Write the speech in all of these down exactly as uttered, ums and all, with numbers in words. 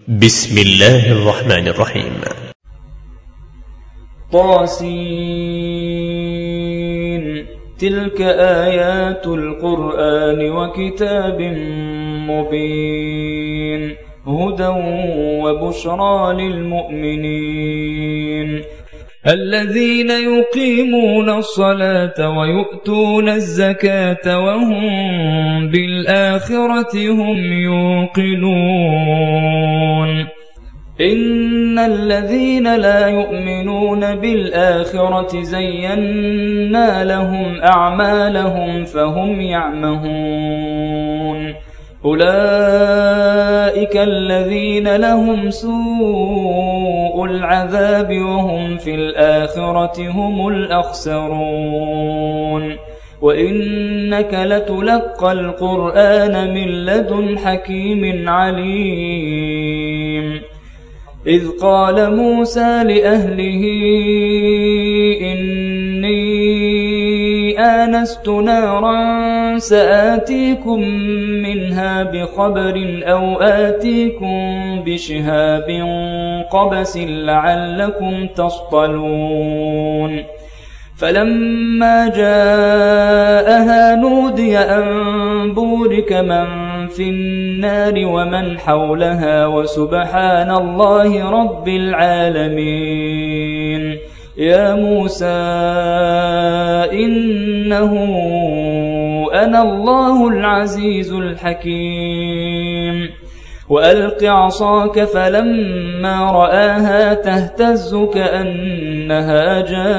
بسم الله الرحمن الرحيم. طاسين. تلك آيات القرآن وكتاب مبين هدى وبشرى للمؤمنين الذين يقيمون الصلاة ويؤتون الزكاة وهم بالآخرة هم يوقنون إن الذين لا يؤمنون بالآخرة زينا لهم أعمالهم فهم يعمهون أولئك الذين لهم سوء العذاب وهم في الآخرة هم الأخسرون وإنك لتلقى القرآن من لدن حكيم عليم إذ قال موسى لأهله إني آنست نارا سآتيكم منها بخبر أو آتيكم بشهاب قبس لعلكم تصطلون فلما جاءها نودي أن بورك من في النار ومن حولها وسبحان الله رب العالمين يا موسى إنه أنا الله العزيز الحكيم وألق عصاك فلما رآها تهتز كأنها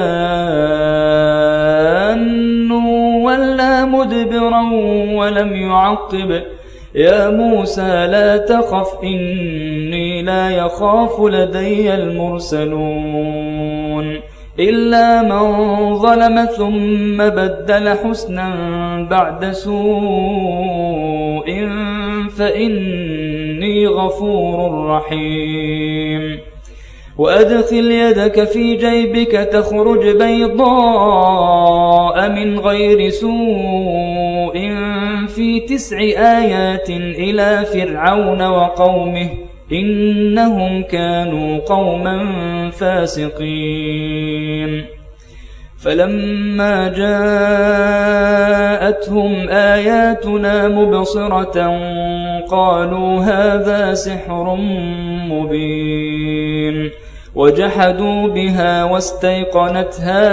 جان ولا مدبرا ولم يعقب يا موسى لا تخف إني لا يخاف لدي المرسلون إلا من ظلم ثم بدل حسنا بعد سوء فإني غفور رحيم وأدخل يدك في جيبك تخرج بيضاء من غير سوء في تسع آيات إلى فرعون وقومه إنهم كانوا قوما فاسقين فلما جاءتهم آياتنا مبصرة قالوا هذا سحر مبين وجحدوا بها واستيقنتها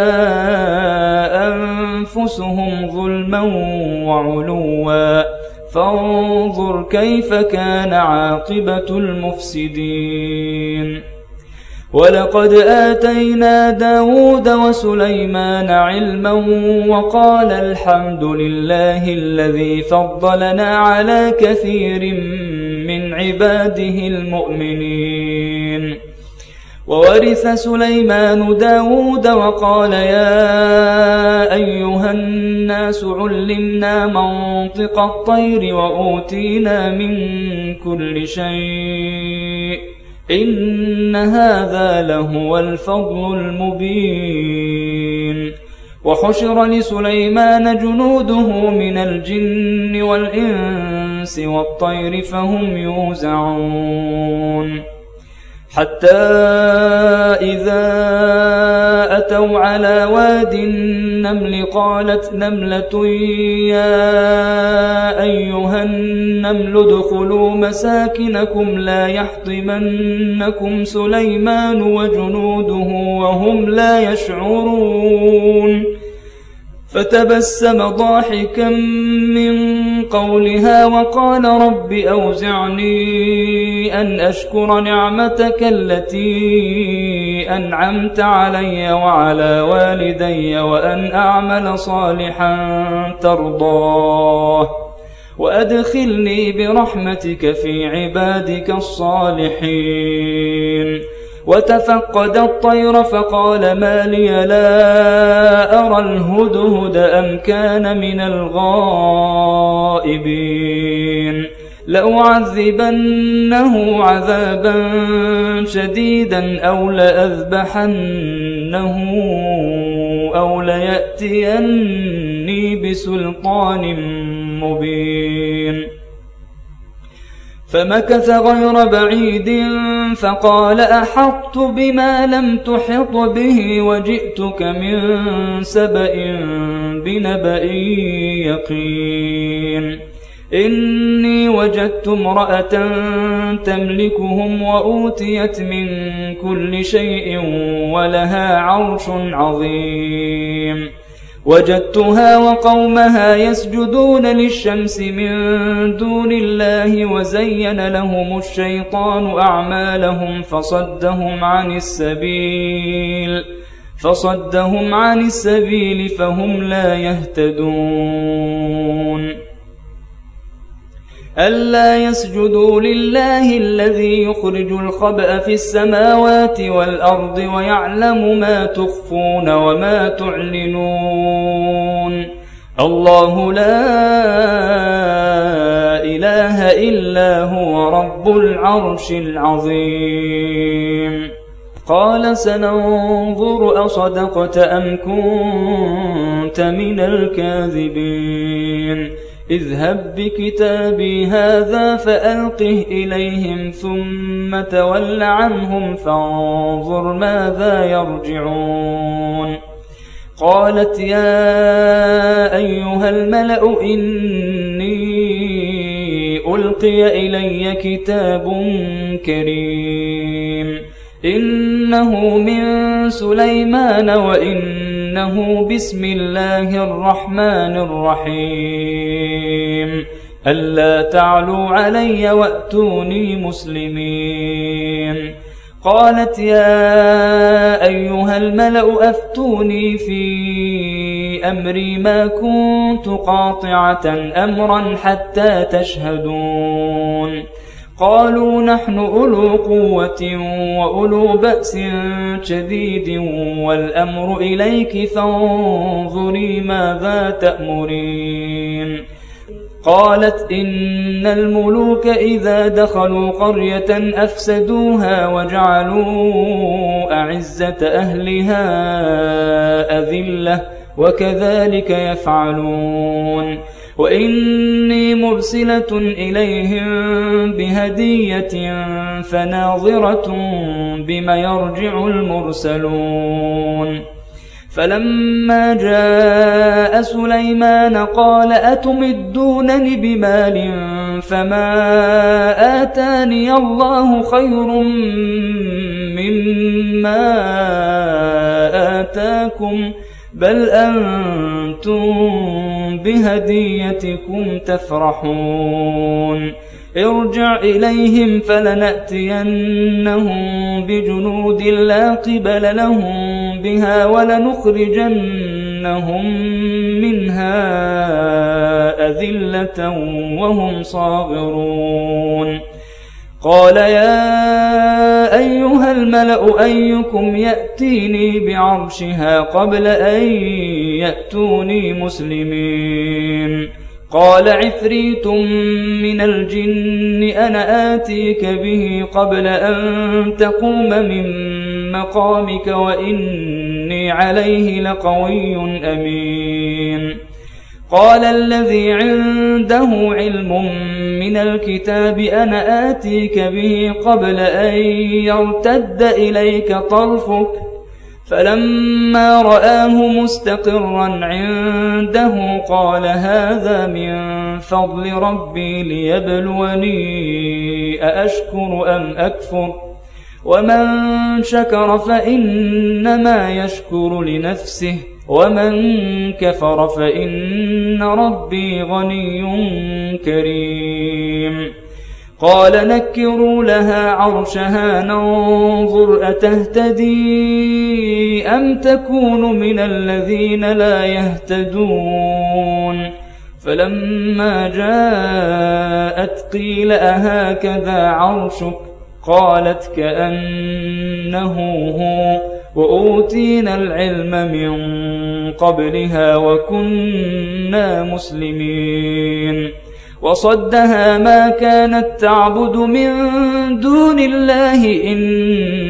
أنفسهم ظلما وعلوا فانظر كيف كان عاقبة المفسدين ولقد آتينا داود وسليمان علما وقال الحمد لله الذي فضلنا على كثير من عباده المؤمنين وورث سليمان داود وقال يا أيها الناس علمنا منطق الطير وأوتينا من كل شيء إن هذا لهو الفضل المبين وحشر لسليمان جنوده من الجن والإنس والطير فهم يوزعون حتى إذا أتوا على واد النمل قالت نملة يا أيها النمل ادخلوا مساكنكم لا يحطمنكم سليمان وجنوده وهم لا يشعرون فتبسم ضاحكا من قولها وقال رب أوزعني أن أشكر نعمتك التي أنعمت علي وعلى والدي وأن أعمل صالحا ترضاه وأدخلني برحمتك في عبادك الصالحين وتفقد الطير فقال ما لي لا أرى الهدهد أم كان من الغائبين لأعذبنه عذابا شديدا أو لأذبحنه أو ليأتيني بسلطان مبين فمكث غير بعيد فقال أحطت بما لم تحط به وجئتك من سبأ بنبأ يقين إني وجدت امرأة تملكهم وأوتيت من كل شيء ولها عرش عظيم وجدتها وقومها يسجدون للشمس من دون الله وزين لهم الشيطان أعمالهم فصدهم عن السبيل فصدهم عن السبيل فهم لا يهتدون ألا يسجدوا لله الذي يخرج الخبأ في السماوات والأرض ويعلم ما تخفون وما تعلنون الله لا إله إلا هو رب العرش العظيم قال سننظر أصدقت أم كنت من الكاذبين اذهب بكتابي هذا فألقه إليهم ثم تول عنهم فانظر ماذا يرجعون قالت يا أيها الملأ إني ألقي إلي كتاب كريم إنه من سليمان وإنه بسم الله الرحمن الرحيم ألا تعلوا علي وأتوني مسلمين قالت يا أيها الملأ أفتوني في أمري ما كنت قاطعة أمرا حتى تشهدون قالوا نحن أولو قوة وأولو بأس شديد والأمر إليك فانظري ماذا تأمرين قالت إن الملوك إذا دخلوا قرية أفسدوها وجعلوا أعزة أهلها أذلة وكذلك يفعلون وإني مرسلة إليهم بهدية فناظرة بما يرجع المرسلون فلما جاء سليمان قال أتمدونني بمال فما آتاني الله خير مما آتاكم بل أنتم بهديتكم تفرحون ارجع إليهم فلنأتينهم بجنود لا قبل لهم بها ولنخرجنهم منها أذلة وهم صاغرون قال يا أيها الملأ أيكم يأتيني بعرشها قبل أن يأتوني مسلمين قال عفريت من الجن أنا آتيك به قبل أن تقوم من مقامك وإني عليه لقوي أمين قال الذي عنده علم من الكتاب أنا آتيك به قبل أن يرتد إليك طرفك فلما رآه مستقرا عنده قال هذا من فضل ربي ليبلوني أأشكر أم أكفر ومن شكر فإنما يشكر لنفسه ومن كفر فإن ربي غني كريم قال نكروا لها عرشها ننظر أتهتدي أم تكون من الذين لا يهتدون فلما جاءت قيل أهكذا عرشك قالت كأنه هو وأوتينا العلم من قبلها وكنا مسلمين وصدها ما كانت تعبد من دون الله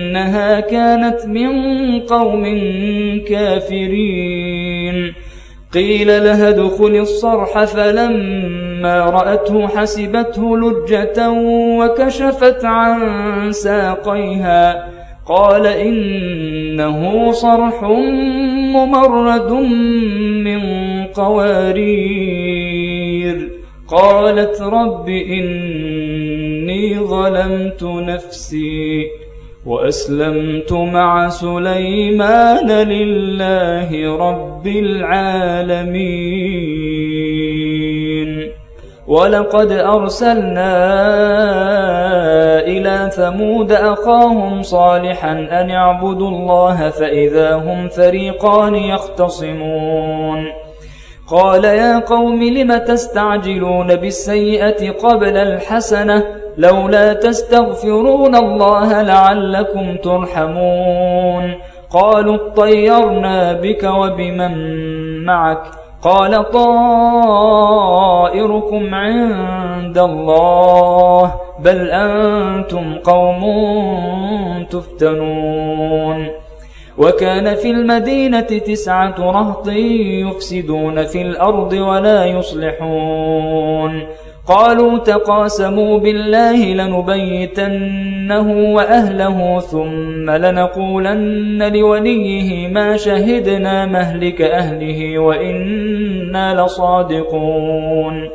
إنها كانت من قوم كافرين قيل لها ادخل الصرح فلما رأته حسبته لجة وكشفت عن ساقيها قال إنه صرح ممرد من قوارير. قالت رب إني ظلمت نفسي وأسلمت مع سليمان لله رب العالمين. ولقد أرسلنا إلى ثمود أخاهم صالحا أن اعبدوا الله فإذا هم فريقان يختصمون. قال يا قوم لم تستعجلون بالسيئة قبل الحسنة لولا تستغفرون الله لعلكم ترحمون. قالوا اطيرنا بك وبمن معك قال طائركم عند الله بل أنتم قوم تفتنون. وكان في المدينة تسعة رهط يفسدون في الأرض ولا يصلحون. قالوا تقاسموا بالله لنبيتنه وأهله ثم لنقولن لوليه ما شهدنا مهلك أهله وإنا لصادقون.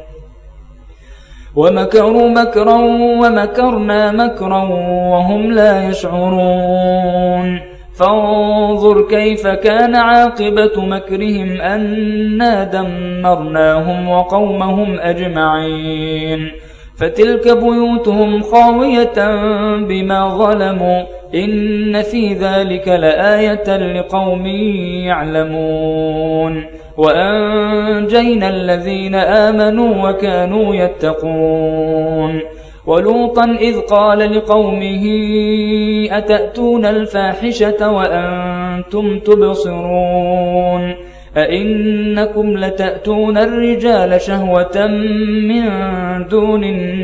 ومكروا مكرا ومكرنا مكرا وهم لا يشعرون. فانظر كيف كان عاقبة مكرهم أنا دمرناهم وقومهم أجمعين. فتلك بيوتهم خاوية بما ظلموا إن في ذلك لآية لقوم يعلمون. وأنجينا الذين آمنوا وكانوا يتقون. ولوطا إذ قال لقومه أتأتون الفاحشة وأنتم تبصرون أئنكم لتأتون الرجال شهوة من دون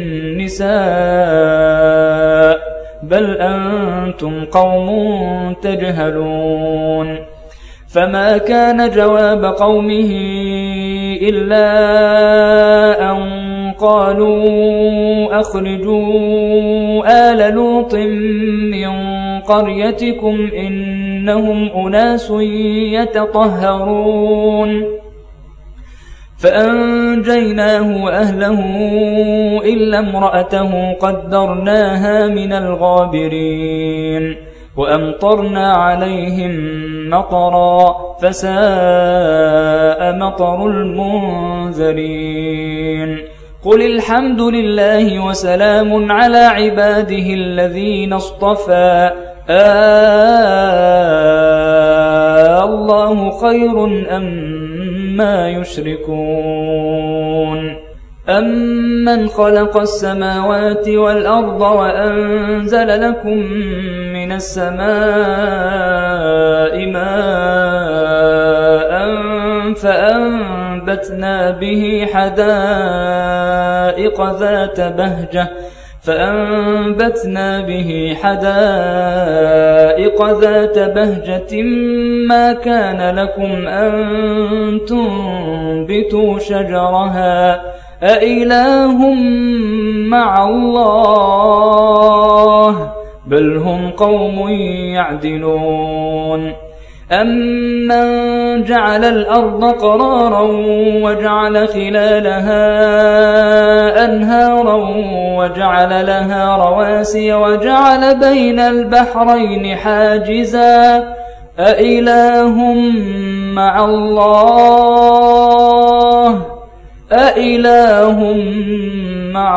النساء بل أنتم قوم تجهلون. فما كان جواب قومه إلا أن قالوا أخرجوا آل لوط من قريتكم إنهم أناس يتطهرون. فأنجيناه وأهله إلا امرأته قدرناها من الغابرين. وأمطرنا عليهم مطرا فساء مطر المنذرين. قل الحمد لله وسلام على عباده الذين اصطفى آه الله خير أما يشركون. أمن خلق السماوات والأرض وأنزل لكم من السماء ماء فأنبتنا به حدائق ذات بهجة فأنبتنا به حدائق ذات بهجة ما كان لكم أن تنبتوا شجرها أإله مع الله بل هم قوم يعدلون. أمن جعل الأرض قرارا وجعل خلالها أنهارا وجعل لها رواسي وجعل بين البحرين حاجزا أإله مع الله أإله مع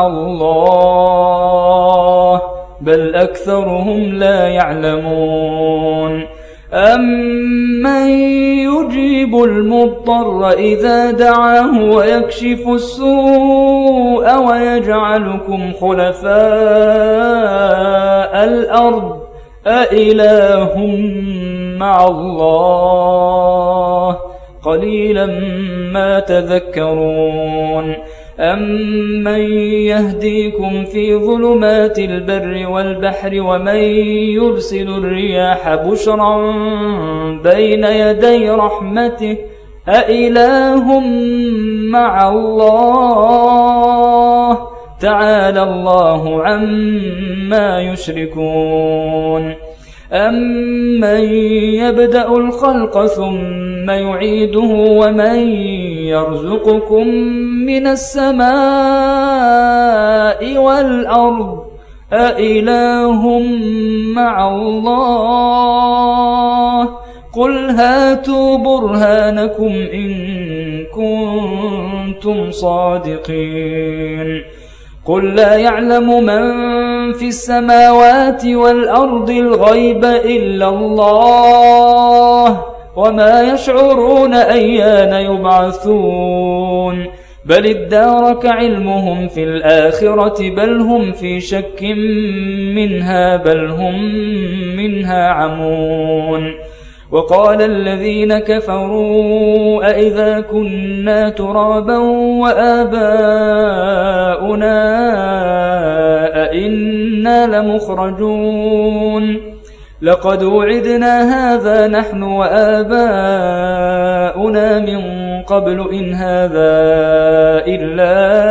الله بل أكثرهم لا يعلمون. أمن يجيب المضطر إذا دعاه ويكشف السوء ويجعلكم خلفاء الأرض أإله مع الله قليلا ما تذكرون. أمن يهديكم في ظلمات البر والبحر ومن يرسل الرياح بشرا بين يدي رحمته أإله مع الله تعالى الله عما يشركون أمن يبدأ الخلق ثم يعيده ومن يرزقكم من السماء والأرض أإله مع الله قل هاتوا برهانكم إن كنتم صادقين قل لا يعلم من في السماوات والأرض الغيب إلا الله وما يشعرون أيان يبعثون بل ادارك علمهم في الآخرة بل هم في شك منها بل هم منها عمون وقال الذين كفروا أئذا كنا ترابا وآباؤنا أئنا لمخرجون لقد وعدنا هذا نحن وآباؤنا من قبل إن هذا إلا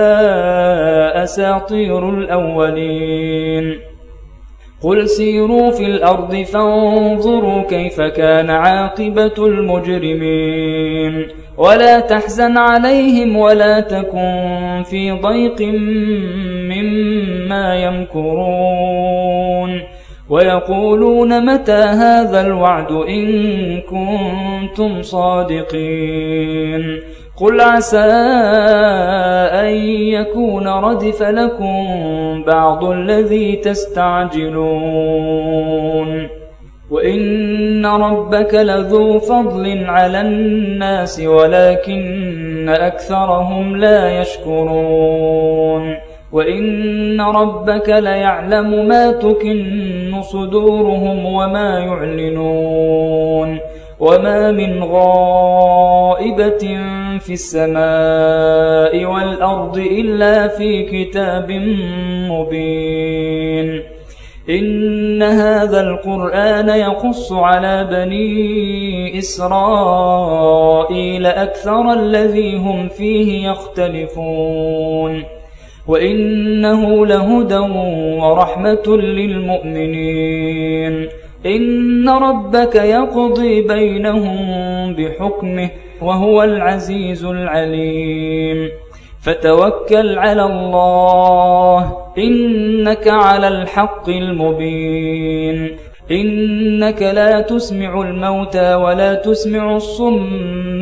أساطير الأولين قل سيروا في الأرض فانظروا كيف كان عاقبة المجرمين ولا تحزن عليهم ولا تكن في ضيق مما يمكرون ويقولون متى هذا الوعد إن كنتم صادقين قل عسى أن يكون ردف لكم بعض الذي تستعجلون وإن ربك لذو فضل على الناس ولكن أكثرهم لا يشكرون وإن ربك ليعلم ما تكن صدورهم وما يعلنون وما من غائبة في السماء والأرض إلا في كتاب مبين إن هذا القرآن يقص على بني إسرائيل أكثر الذي هم فيه يختلفون وإنه لهدى ورحمة للمؤمنين إن ربك يقضي بينهم بحكمه وهو العزيز العليم فتوكل على الله إنك على الحق المبين إنك لا تسمع الموتى ولا تسمع الصم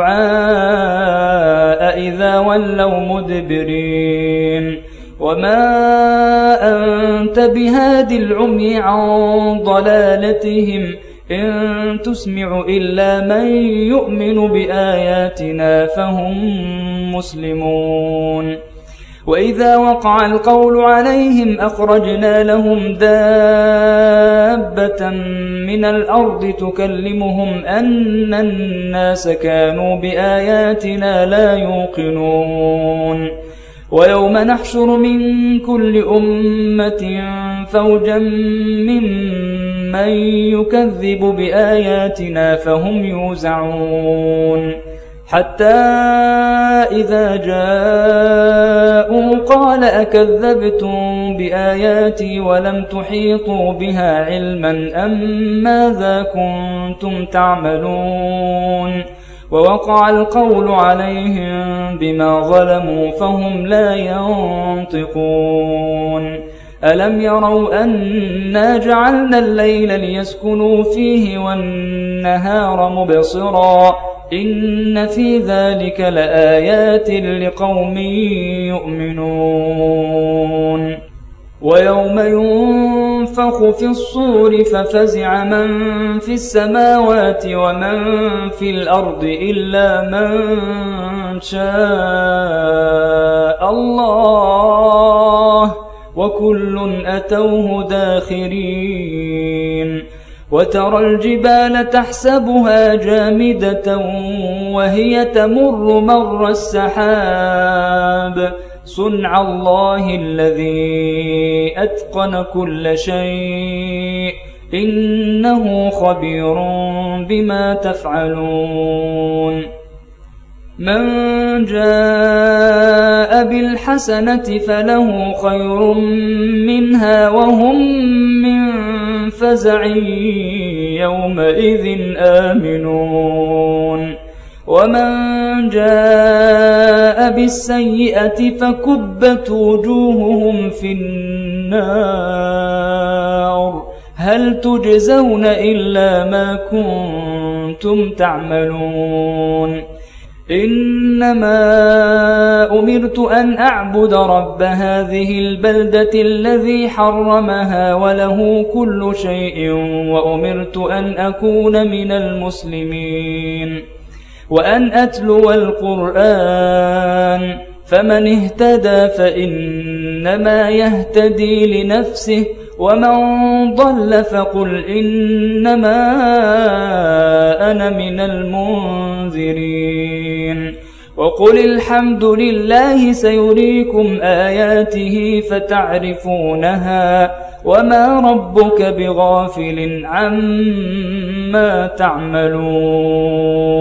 الدعاء إذا ولوا مدبرين وما أنت بهاد العمي عن ضلالتهم إن تسمع إلا من يؤمن بآياتنا فهم مسلمون وإذا وقع القول عليهم أخرجنا لهم دابة من الأرض تكلمهم أن الناس كانوا بآياتنا لا يوقنون ويوم نحشر من كل أمة فوجا ممن يكذب بآياتنا فهم يوزعون حتى إذا جاءوا قال أكذبتم بآياتي ولم تحيطوا بها علما أم ماذا كنتم تعملون ووقع القول عليهم بما ظلموا فهم لا ينطقون ألم يروا أنا جعلنا الليل ليسكنوا فيه والنهار مبصرا إن في ذلك لآيات لقوم يؤمنون ويوم ينفخ في الصور ففزع من في السماوات ومن في الأرض إلا من شاء الله وكل أتوه داخرين وترى الجبال تحسبها جامدة وهي تمر مر السحاب صنع الله الذي أتقن كل شيء إنه خبير بما تفعلون من جاء بالحسنة فله خير منها وهم من فزع يومئذ آمنون ومن جاء بالسيئة فكبت وجوههم في النار هل تجزون إلا ما كنتم تعملون إنما أمرت أن أعبد رب هذه البلدة الذي حرمها وله كل شيء وأمرت أن أكون من المسلمين وأن أتلو القرآن فمن اهتدى فإنما يهتدي لنفسه ومن ضل فقل إنما أنا من المنذرين وقل الحمد لله سيريكم آياته فتعرفونها وما ربك بغافل عما تعملون